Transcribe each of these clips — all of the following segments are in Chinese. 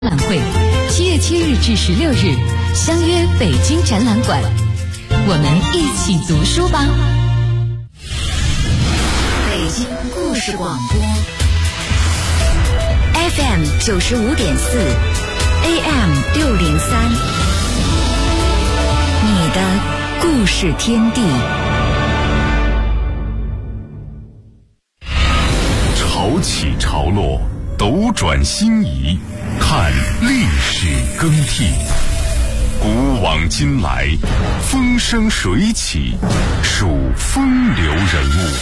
览会7月7日至16日相约北京展览馆，我们一起读书吧。北京故事广播 FM 95.4 AM 603，你的故事天地。 潮起潮落，斗转星移，看历史更替，古往今来，风生水起，数风流人物。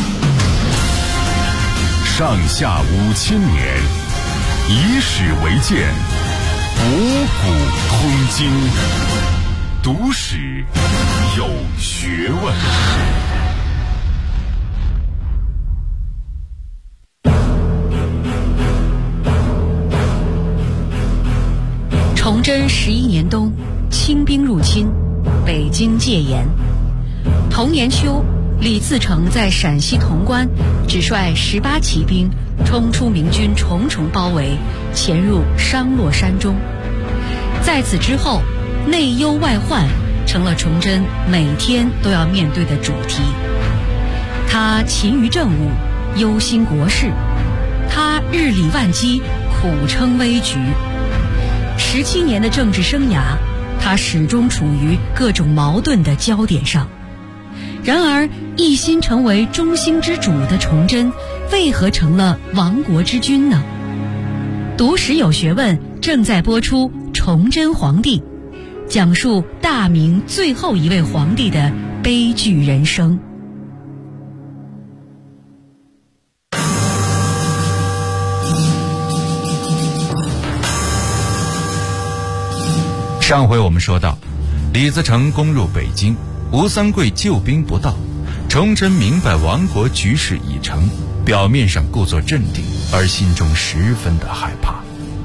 上下5000年，以史为鉴，博古通今，读史有学问。 崇祯11年冬，清兵入侵，北京戒严。同年秋，李自成在陕西潼关只率18骑兵冲出明军重重包围，潜入商洛山中。在此之后，内忧外患成了崇祯每天都要面对的主题。他勤于政务，忧心国事；他日理万机，苦撑危局。17年的政治生涯，他始终处于各种矛盾的焦点上。然而，一心成为中兴之主的崇祯，为何成了亡国之君呢？读史有学问正在播出《崇祯皇帝》，讲述大明最后一位皇帝的悲剧人生。 上回我们说到，李自成攻入北京，吴三桂救兵不到，崇祯明白亡国局势已成，表面上故作镇定，而心中十分的害怕。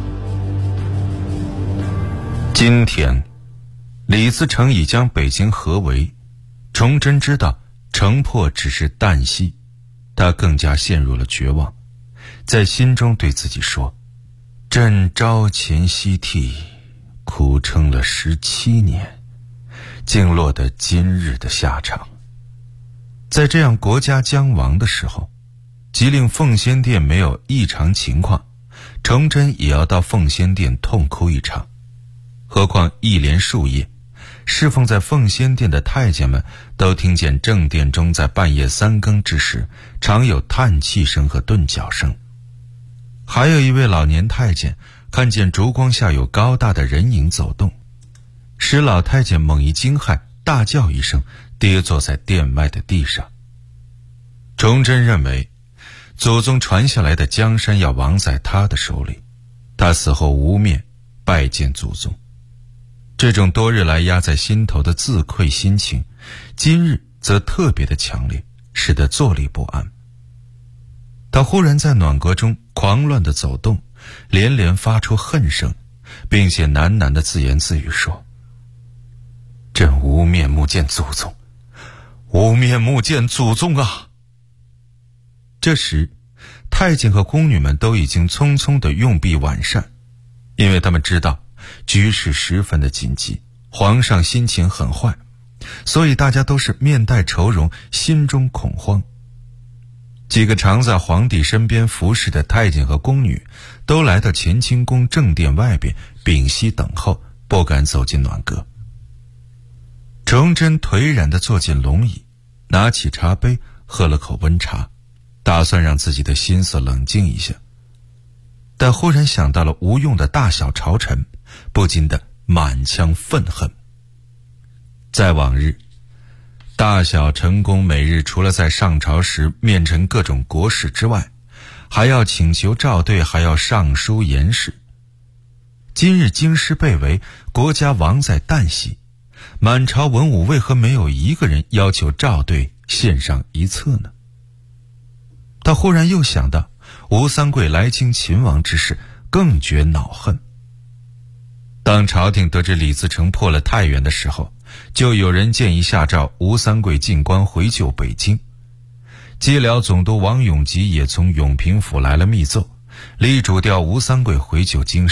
今天，李自成已将北京合围，崇祯知道城破只是旦夕，他更加陷入了绝望，在心中对自己说：朕朝前夕替，苦撑了17年，竟落得今日的下场。在这样国家将亡的时候，即令奉先殿没有异常情况，崇祯也要到奉先殿痛哭一场。何况一连数夜，侍奉在奉先殿的太监们都听见正殿中在半夜3更之时，常有叹气声和顿脚声。还有一位老年太监看见烛光下有高大的人影走动，使老太监猛一惊骇，大叫一声，跌坐在殿外的地上。崇祯认为祖宗传下来的江山要亡在他的手里，他死后无面拜见祖宗。这种多日来压在心头的自愧心情，今日则特别的强烈，使得坐立不安。他忽然在暖阁中狂乱地走动，连连发出恨声，并且喃喃地自言自语说：朕无面目见祖宗，无面目见祖宗啊！这时，太监和宫女们都已经匆匆地用毕晚膳，因为他们知道局势十分的紧急，皇上心情很坏，所以大家都是面带愁容，心中恐慌。几个常在皇帝身边服侍的太监和宫女都来到乾清宫正殿外边屏息等候，不敢走进暖阁。崇祯颓然地坐进龙椅，拿起茶杯喝了口温茶，打算让自己的心思冷静一下。但忽然想到了吴用的大小朝臣，不禁的满腔愤恨。在往日，大小臣工每日除了在上朝时面陈各种国事之外，还要请求赵对，还要上书言事。今日京师被围，国家亡在旦夕，满朝文武为何没有一个人要求赵对献上一册呢？他忽然又想到吴三桂来京擒王之事，更觉恼恨。当朝廷得知李自成破了太原的时候，就有人建议下诏吴三桂进关回救北京。蓟辽总督王永吉也从永平府来了密奏，力主调吴三桂回救京师，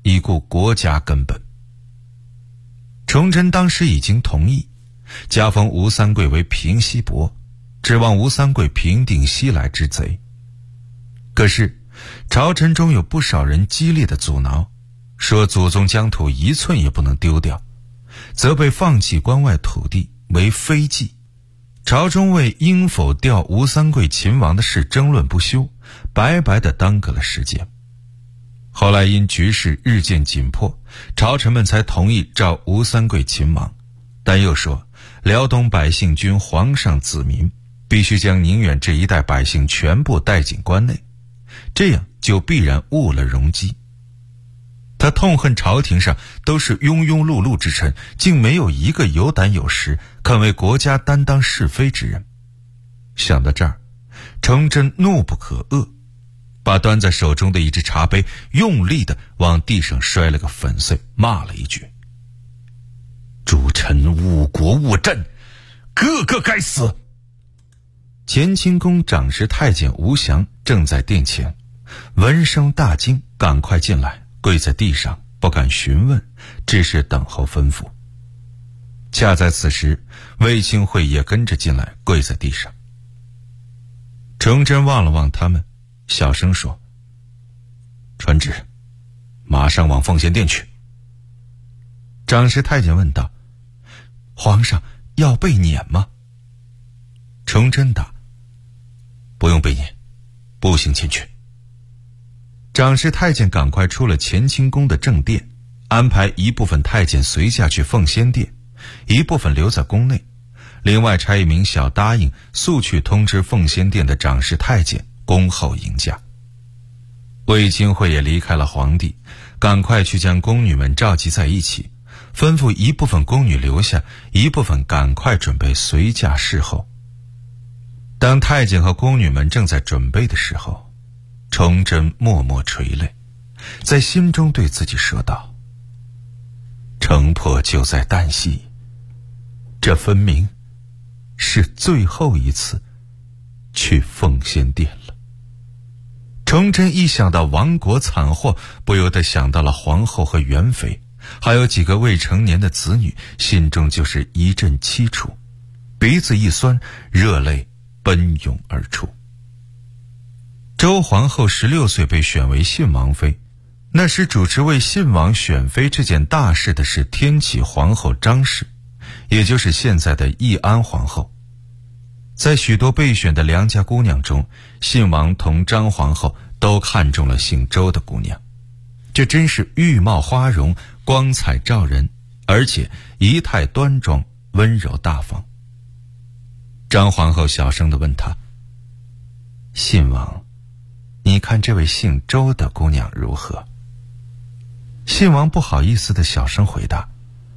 以顾国家根本。崇祯当时已经同意加封吴三桂为平西伯，指望吴三桂平定西来之贼。可是朝臣中有不少人激烈的阻挠，说祖宗疆土一寸也不能丢掉，责备放弃关外土地为非计。朝中为应否调吴三桂秦王的事争论不休，白白地耽搁了时间。后来因局势日渐紧迫，朝臣们才同意召吴三桂秦王，但又说辽东百姓均皇上子民，必须将宁远这一带百姓全部带进关内，这样就必然误了容机。他痛恨朝廷上都是庸庸碌碌之臣，竟没有一个有胆有识肯为国家担当是非之人。想到这儿，崇祯怒不可遏，把端在手中的一只茶杯用力地往地上摔了个粉碎，骂了一句：诸臣误国误朕，个个该死。乾清宫长史太监吴祥正在殿前，闻声大惊，赶快进来，跪在地上，不敢询问，只是等候吩咐。恰在此时，卫青会也跟着进来，跪在地上。崇祯望了望他们，小声说：传旨，马上往奉贤殿去。长史太监问道：皇上要被撵吗？崇祯答：不用被撵，步行前去。长史太监赶快出了乾清宫的正殿，安排一部分太监随驾去奉先殿，一部分留在宫内，另外差一名小答应速去通知奉先殿的长史太监恭候迎驾。卫青会也离开了皇帝，赶快去将宫女们召集在一起，吩咐一部分宫女留下，一部分赶快准备随驾侍候。当太监和宫女们正在准备的时候，崇祯默默垂泪，在心中对自己说道：城破就在旦夕，这分明是最后一次去奉先殿了。崇祯一想到亡国惨祸，不由得想到了皇后和元妃，还有几个未成年的子女，心中就是一阵凄楚，鼻子一酸，热泪奔涌而出。周皇后16岁被选为信王妃，那时主持为信王选妃这件大事的是天启皇后张氏，也就是现在的义安皇后。在许多备选的良家姑娘中，信王同张皇后都看中了姓周的姑娘，这真是玉貌花容，光彩照人，而且仪态端庄，温柔大方。张皇后小声地问他：信王，你看这位姓周的姑娘如何？信王不好意思地小声回答：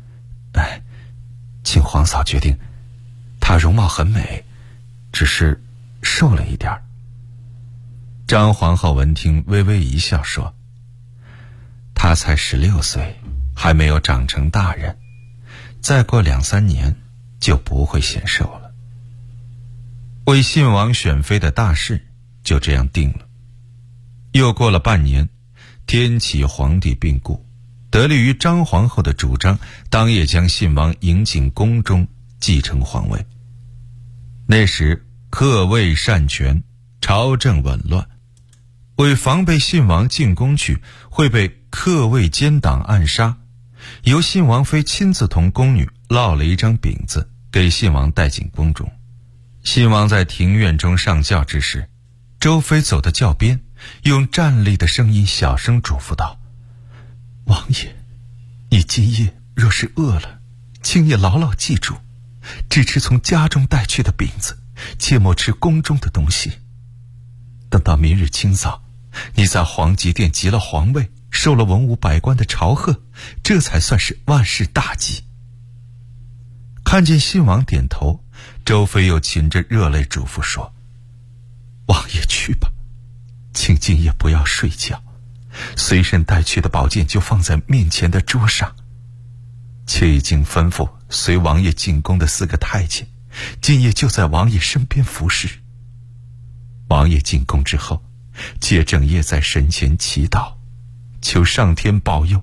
请皇嫂决定，她容貌很美，只是瘦了一点儿。张皇后闻听微微一笑说：她才16岁，还没有长成大人，再过2-3年就不会显瘦了。为信王选妃的大事就这样定了。又过了半年，天启皇帝病故，得力于张皇后的主张，当夜将信王迎进宫中，继承皇位。那时克位擅权，朝政紊乱，为防备信王进宫去会被克位奸党暗杀，由信王妃亲自同宫女烙了一张饼子，给信王带进宫中。信王在庭院中上轿之时，周妃走到轿边，用战栗的声音小声嘱咐道：王爷，你今夜若是饿了，请也牢牢记住，只吃从家中带去的饼子，切莫吃宫中的东西。等到明日清早，你在皇极殿即了皇位，受了文武百官的朝贺，这才算是万事大吉。看见信王点头，周妃又噙着热泪嘱咐说：王爷去吧，请今夜不要睡觉，随身带去的宝剑就放在面前的桌上。妾已经吩咐随王爷进宫的4个太监，今夜就在王爷身边服侍。王爷进宫之后，妾整夜在神前祈祷，求上天保佑，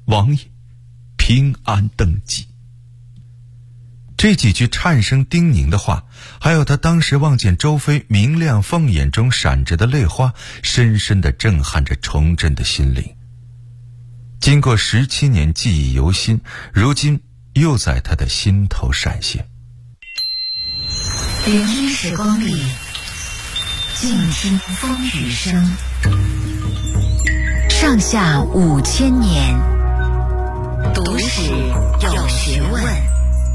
王爷平安登基。这几句颤声叮咛的话，还有他当时望见周妃明亮凤眼中闪着的泪花，深深地震撼着崇祯的心灵。经过17年记忆犹新，如今又在他的心头闪现。 聆听时光里，静听风雨声。上下5000年，读史有学问。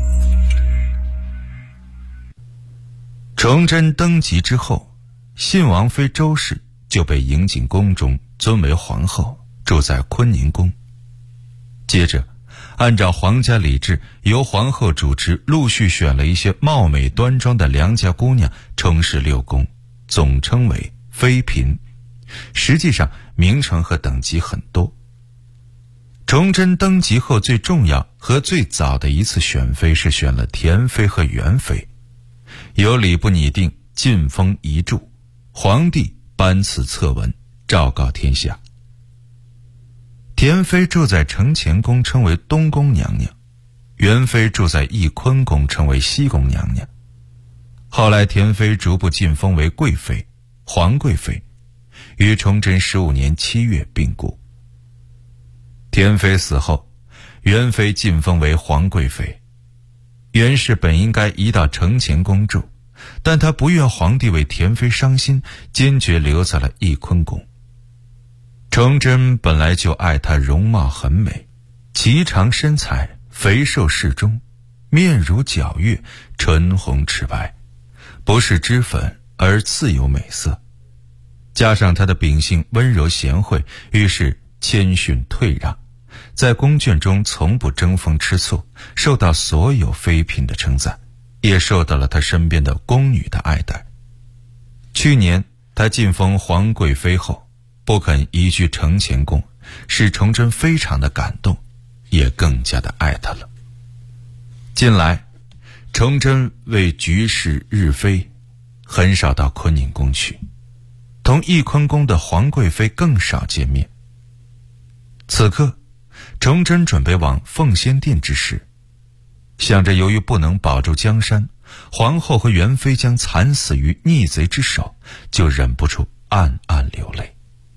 崇祯登基之后，信王妃周氏就被迎进宫中，尊为皇后，住在坤宁宫。接着按照皇家礼制，由皇后主持，陆续选了一些貌美端庄的良家姑娘充侍6宫，总称为妃嫔，实际上名称和等级很多。崇祯登基后最重要和最早的一次选妃是选了田妃和元妃，由礼部拟定晋封遗嘱，皇帝颁赐册文，昭告天下。田妃住在承乾宫，称为东宫娘娘；元妃住在翊坤宫，称为西宫娘娘。后来田妃逐步晋封为贵妃、皇贵妃，于崇祯15年7月病故。田妃死后，元妃晋封为皇贵妃。元氏本应该移到承乾宫住，但她不愿皇帝为田妃伤心，坚决留在了翊坤宫。崇祯本来就爱她容貌很美，颀长身材，肥瘦适中，面如皎月，唇红齿白，不是脂粉而自有美色。加上她的秉性温柔贤惠，于是谦逊退让，在宫眷中从不争风吃醋，受到所有妃嫔的称赞，也受到了她身边的宫女的爱戴。去年她晋封皇贵妃后，不肯移居承乾宫，使崇祯非常的感动，也更加的爱她了。近来崇祯为局势日非，很少到坤宁宫去，同翊坤宫的皇贵妃更少见面。此刻崇祯准备往奉先殿之时，想着由于不能保住江山，皇后和元妃将惨死于逆贼之手，就忍不住暗暗流泪。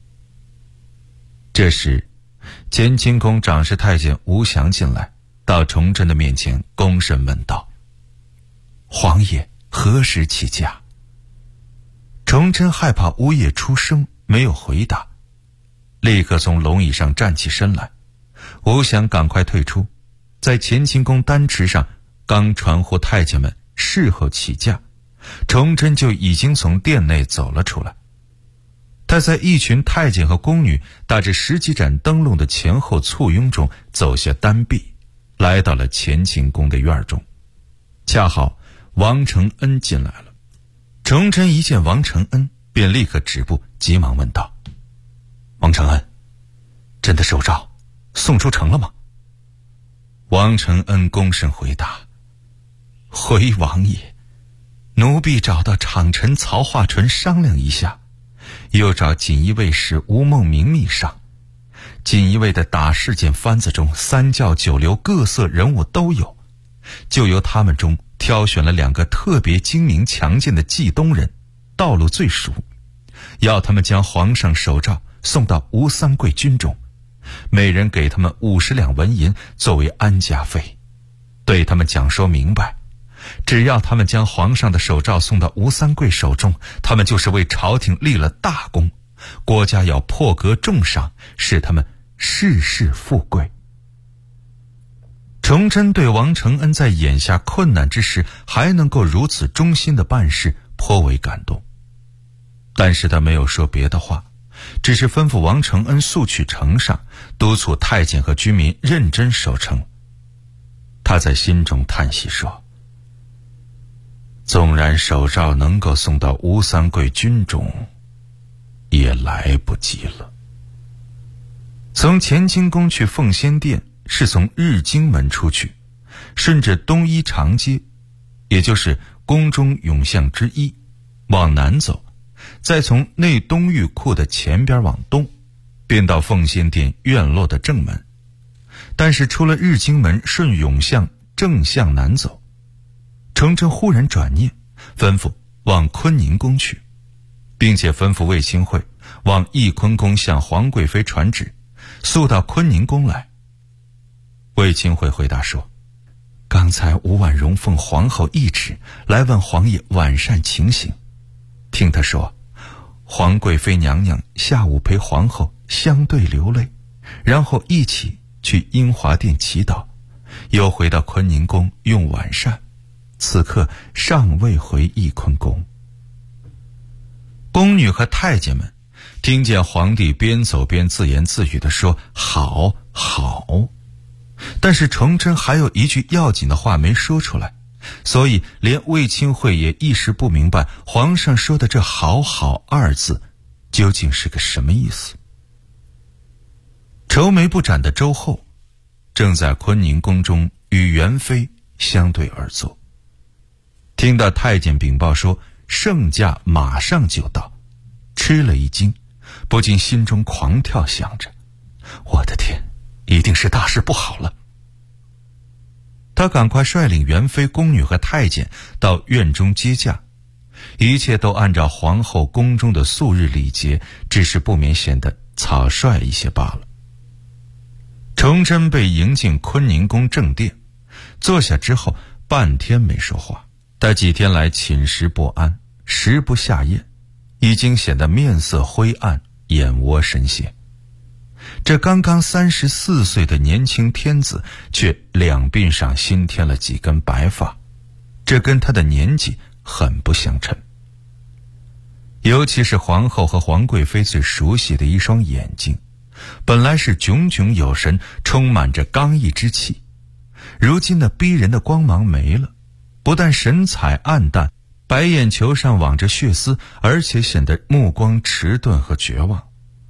这时乾清宫长侍太监吴祥进来，到崇祯的面前躬身问道：皇爷何时起驾？崇祯害怕吴爷出声，没有回答，立刻从龙椅上站起身来。吴祥赶快退出，在乾清宫丹池上刚传呼太监们事后起驾，崇祯就已经从殿内走了出来。他在一群太监和宫女打着10几盏灯笼的前后簇拥中走下丹壁，来到了乾清宫的院中。恰好王承恩进来了。崇祯一见王承恩，便立刻止步，急忙问道：王承恩，朕的手诏送出城了吗？王承恩躬身回答：回王爷，奴婢找到厂臣曹化纯商量一下，又找锦衣卫使吴梦明密商。锦衣卫的打事件番子中，3教9流各色人物都有，就由他们中挑选了2个特别精明强健的冀东人，道路最熟，要他们将皇上手诏送到吴三桂军中，每人给他们50两纹银作为安家费，对他们讲说明白，只要他们将皇上的手诏送到吴三桂手中，他们就是为朝廷立了大功，国家要破格重赏，使他们世世富贵。崇祯对王承恩在眼下困难之时还能够如此忠心的办事颇为感动，但是他没有说别的话，只是吩咐王承恩速去城上，督促太监和居民认真守城。他在心中叹息说：纵然手诏能够送到吴三桂军中，也来不及了。从乾清宫去奉先殿是从日经门出去，顺着东一长街，也就是宫中永巷之一，往南走，再从内东御库的前边往东，便到奉先殿院落的正门。 但是出了日经门，顺永巷正向南走。崇祯忽然转念，吩咐往坤宁宫去，并且吩咐卫青会往翊坤宫向皇贵妃传旨，速到坤宁宫来。卫青会回答说，刚才吴婉容奉皇后懿旨来问皇爷晚膳情形，听他说皇贵妃娘娘下午陪皇后相对流泪，然后一起去英华殿祈祷，又回到坤宁宫用晚膳，此刻尚未回翊坤宫。宫女和太监们听见皇帝边走边自言自语地说好好，但是崇祯还有一句要紧的话没说出来，所以连卫青会也一时不明白皇上说的这好好二字究竟是个什么意思。愁眉不展的周后正在坤宁宫中与元妃相对而坐，听到太监禀报说圣驾马上就到，吃了一惊，不禁心中狂跳，想着我的天，一定是大事不好了。他赶快率领元妃、宫女和太监到院中接驾，一切都按照皇后宫中的素日礼节，只是不免显得草率一些罢了。崇祯被迎进坤宁宫正殿，坐下之后半天没说话，他几天来寝食不安，食不下咽，已经显得面色灰暗，眼窝深陷。这刚刚34岁的年轻天子却两鬓上新添了几根白发，这跟他的年纪很不相称。尤其是皇后和皇贵妃最熟悉的一双眼睛，本来是炯炯有神，充满着刚毅之气，如今那逼人的光芒没了，不但神采暗淡，白眼球上网着血丝，而且显得目光迟钝和绝望。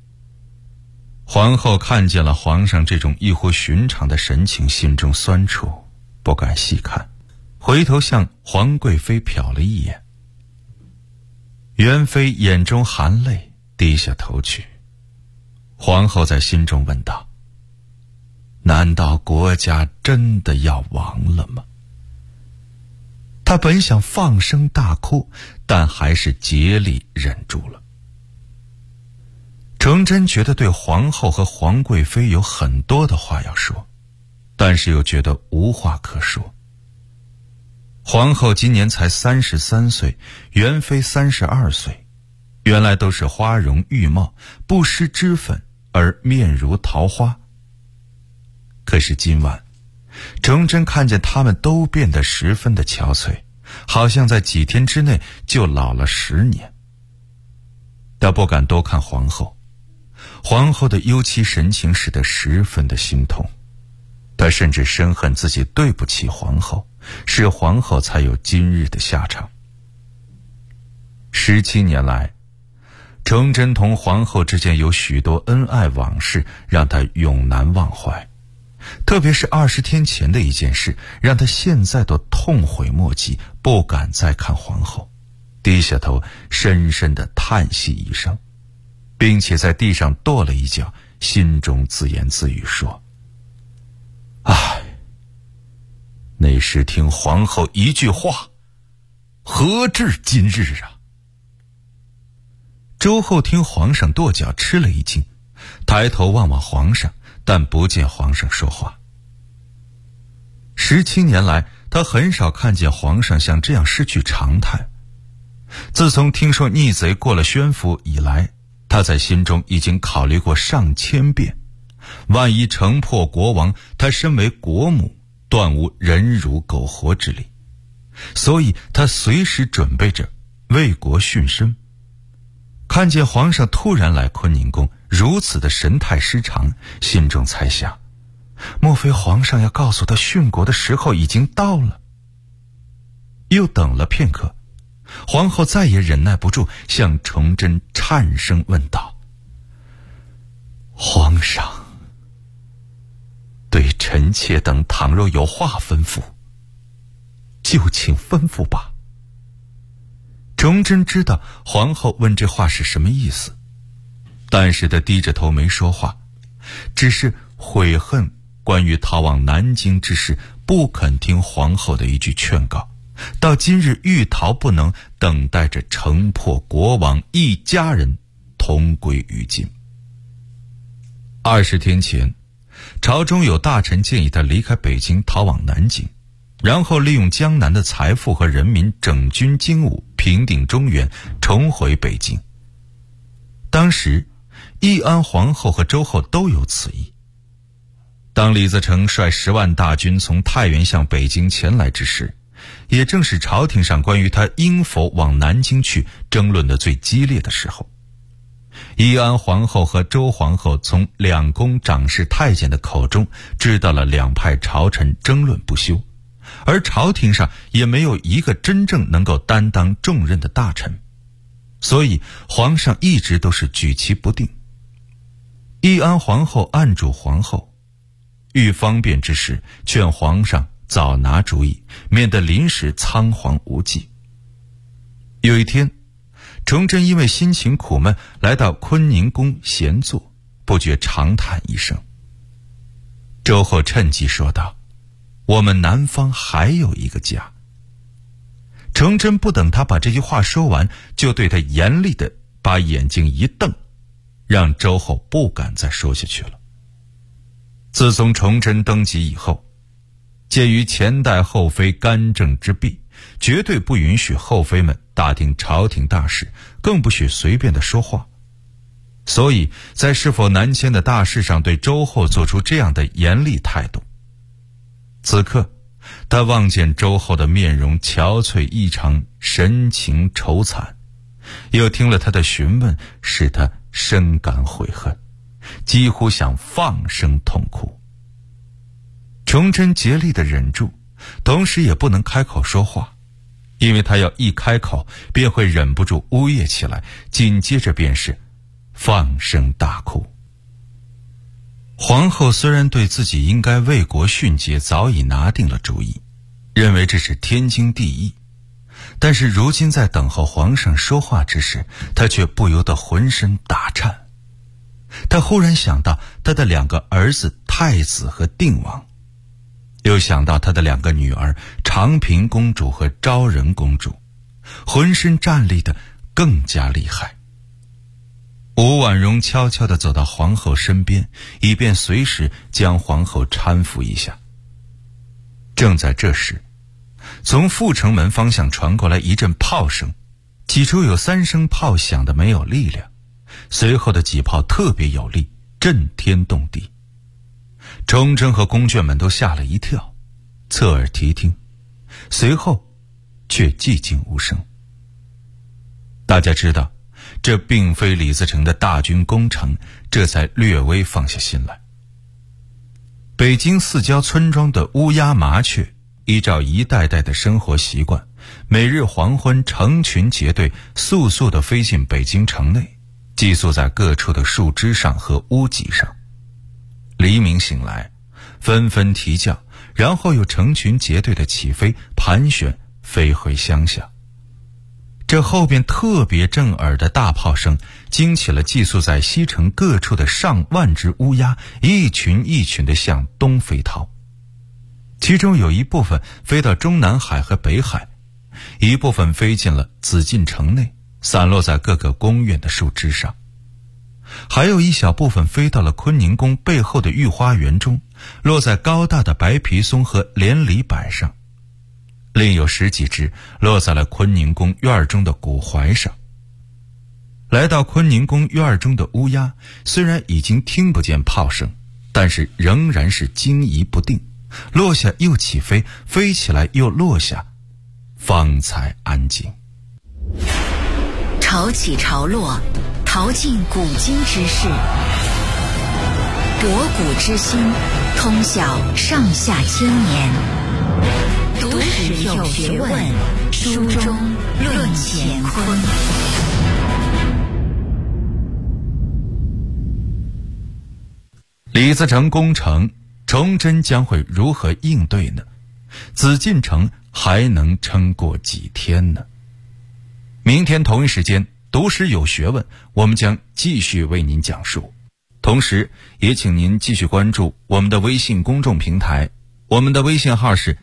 皇后看见了皇上这种异乎寻常的神情，心中酸楚，不敢细看，回头向皇贵妃瞟了一眼。元妃眼中含泪，低下头去。皇后在心中问道，难道国家真的要亡了吗？她本想放声大哭，但还是竭力忍住了。崇祯觉得对皇后和皇贵妃有很多的话要说，但是又觉得无话可说。皇后今年才33岁，元妃32岁，原来都是花容玉貌，不施脂粉而面如桃花。可是今晚崇祯看见他们都变得十分的憔悴，好像在几天之内就老了10年。他不敢多看皇后，皇后的忧戚神情使得十分的心痛，他甚至深恨自己对不起皇后，使皇后才有今日的下场。17年来，崇祯同皇后之间有许多恩爱往事，让他永难忘怀。特别是20天前的一件事，让他现在都痛悔莫及，不敢再看皇后，低下头深深地叹息一声，并且在地上跺了一脚，心中自言自语说，唉，那时听皇后一句话，何至今日啊。周后听皇上跺脚，吃了一惊，抬头望望皇上，但不见皇上说话。17年来，他很少看见皇上像这样失去常态。自从听说逆贼过了宣府以来，他在心中已经考虑过上千遍，万一城破国亡，他身为国母，断无忍辱苟活之理，所以他随时准备着为国殉身。看见皇上突然来坤宁宫，如此的神态失常，心中猜想，莫非皇上要告诉他殉国的时候已经到了？又等了片刻，皇后再也忍耐不住，向崇祯颤声问道，皇上，对臣妾等倘若有话吩咐，就请吩咐吧。崇祯知道皇后问这话是什么意思，但是他低着头没说话，只是悔恨关于逃往南京之事，不肯听皇后的一句劝告，到今日欲逃不能，等待着城破国亡，一家人同归于尽。20天前，朝中有大臣建议他离开北京，逃往南京，然后利用江南的财富和人民整军精武，平定中原，重回北京。当时义安皇后和周后都有此意。当李自成率10万大军从太原向北京前来之时，也正是朝廷上关于他应否往南京去争论的最激烈的时候。义安皇后和周皇后从两宫长侍太监的口中知道了两派朝臣争论不休，而朝廷上也没有一个真正能够担当重任的大臣，所以皇上一直都是举棋不定。义安皇后按住皇后，遇方便之时劝皇上早拿主意，免得临时仓皇无计。有一天，崇祯因为心情苦闷，来到坤宁宫闲坐，不觉长叹一声。周后趁机说道：“我们南方还有一个家。”崇祯不等他把这句话说完，就对他严厉地把眼睛一瞪，让周后不敢再说下去了。自从崇祯登基以后，鉴于前代后妃干政之弊，绝对不允许后妃们打听朝廷大事，更不许随便的说话。所以在是否南迁的大事上，对周后做出这样的严厉态度。此刻他望见周后的面容憔悴异常，神情愁惨，又听了他的询问，使他深感悔恨，几乎想放声痛哭。崇祯竭力地忍住，同时也不能开口说话，因为他要一开口便会忍不住呜咽起来，紧接着便是放声大哭。皇后虽然对自己应该为国殉节早已拿定了主意，认为这是天经地义，但是如今在等候皇上说话之时，她却不由得浑身打颤。她忽然想到她的2个儿子太子和定王，又想到她的2个女儿长平公主和昭仁公主，浑身战栗得更加厉害。吴婉容悄悄地走到皇后身边，以便随时将皇后搀扶一下。正在这时，从阜成门方向传过来一阵炮声，起初有3声炮响得没有力量，随后的几炮特别有力，震天动地。崇祯和宫眷们都吓了一跳，侧耳提听，随后却寂静无声。大家知道这并非李自成的大军攻城，这才略微放下心来。北京4郊村庄的乌鸦麻雀依照一代代的生活习惯，每日黄昏成群结队速速地飞进北京城内，寄宿在各处的树枝上和屋脊上。黎明醒来，纷纷啼叫，然后又成群结队地起飞，盘旋飞回乡下。这后边特别震耳的大炮声惊起了寄宿在西城各处的上万只乌鸦，一群一群地向东飞逃。其中有一部分飞到中南海和北海，一部分飞进了紫禁城内，散落在各个宫院的树枝上，还有一小部分飞到了坤宁宫背后的御花园中，落在高大的白皮松和连理柏上，另有10几只落在了坤宁宫院中的古槐上。来到坤宁宫院中的乌鸦虽然已经听不见炮声，但是仍然是惊疑不定，落下又起飞，飞起来又落下，方才安静。 潮起潮落，淘尽古今之事，博古之今，通晓上下千年。读史有学问，书中论乾坤。 李自成攻城，崇祯将会如何应对呢？紫禁城还能撑过几天呢？明天同一时间，读史有学问，我们将继续为您讲述。 同时也请您继续关注我们的微信公众平台，我们的微信号是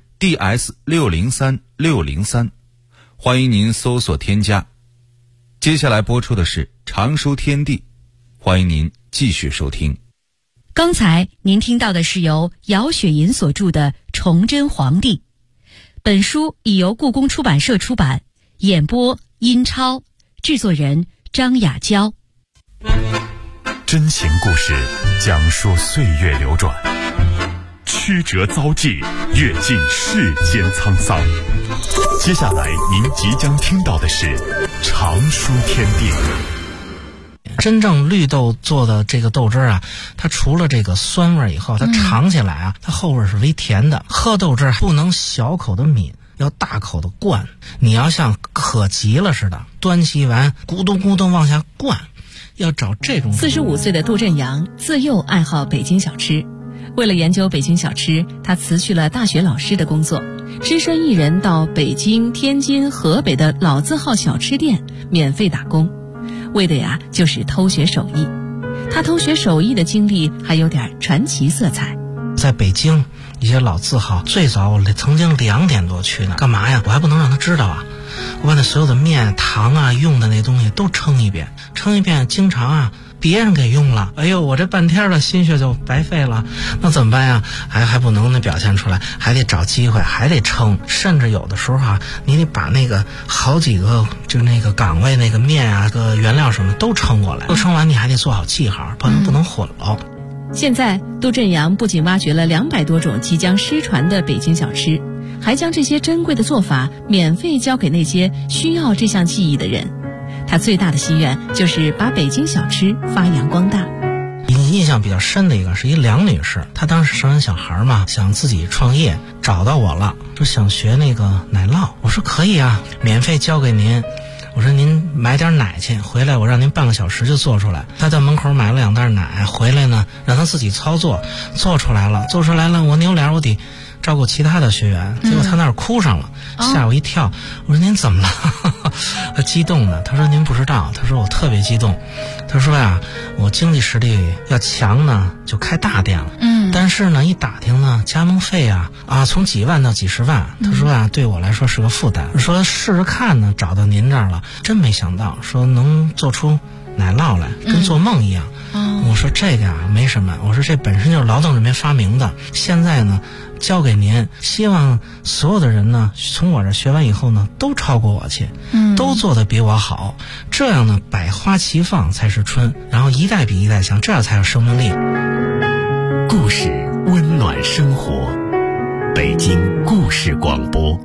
DS603603，欢迎您搜索添加。接下来播出的是常书天地，欢迎您继续收听。 刚才您听到的是由姚雪银所著的《崇祯皇帝》，本书已由故宫出版社出版，演播殷超，制作人张雅娇。 真情故事讲述岁月流转，曲折遭际，阅尽世间沧桑。接下来您即将听到的是常书天地。 真正绿豆做的这个豆汁啊，它除了这个酸味以后，它尝起来啊，它后味是微甜的。喝豆汁不能小口的抿，要大口的灌。你要像渴急了似的，端起一碗咕咚咕咚往下灌，要找这种。 45岁的杜振阳自幼爱好北京小吃，为了研究北京小吃，他辞去了大学老师的工作，只身一人到北京、天津、河北的老字号小吃店免费打工，为的呀就是偷学手艺。他偷学手艺的经历还有点传奇色彩。 在北京一些老字号，最早我曾经2点多去呢，干嘛呀？我还不能让他知道啊！我把那所有的面、糖啊、用的那东西都称一遍，经常啊别人给用了，哎呦，我这半天的心血就白费了，那怎么办呀？还不能表现出来，还得找机会，还得称，甚至有的时候啊，你得把那个好几个就那个岗位那个面啊、个原料什么都称过来，都称完你还得做好记号，不能混了。 现在杜振阳不仅挖掘了200多种即将失传的北京小吃，还将这些珍贵的做法免费教给那些需要这项技艺的人。他最大的心愿就是把北京小吃发扬光大。 印象比较深的一个是一梁女士，她当时生完小孩嘛，想自己创业，找到我了，说想学那个奶酪。我说可以啊，免费教给您。我说您买点奶去，回来我让您半个小时就做出来。他在门口买了2袋奶，回来呢让他自己操作，做出来了，我扭脸我得照顾其他的学员，结果他那儿哭上了，吓我一跳。我说您怎么了？他激动的，他说您不知道，他说我特别激动，他说呀，我经济实力要强呢就开大店了，但是呢一打听呢加盟费啊从几万到几十万，他说啊对我来说是个负担，说试试看呢，找到您这儿了，真没想到说能做出奶酪来，跟做梦一样。我说这个啊没什么，我说这本身就是劳动人民发明的，现在呢交给您，希望所有的人呢从我这学完以后呢都超过我去，都做得比我好，这样呢百花齐放才是春，然后一代比一代强，这样才有生命力。 故事温暖生活，北京故事广播。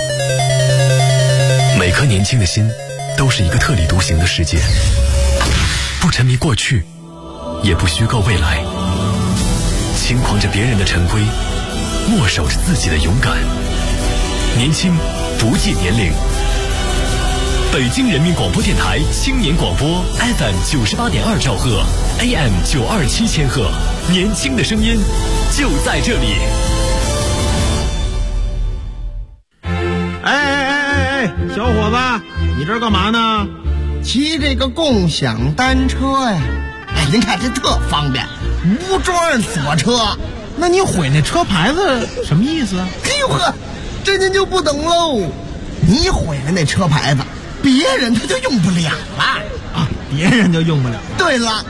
每颗年轻的心都是一个特立独行的世界，不沉迷过去，也不虚构未来，轻狂着别人的陈规，默守着自己的勇敢。年轻不计年龄。北京人民广播电台青年广播 FM 98.2兆赫 AM 927千赫，年轻的声音就在这里。 哎，小伙子，你这干嘛呢？ 骑这个共享单车呀。您看这特方便，无桩锁车。 那你毁那车牌子什么意思啊？ 哎呦呵，这您就不懂喽。你毁了那车牌子，别人他就用不了了啊，别人就用不了。 对了，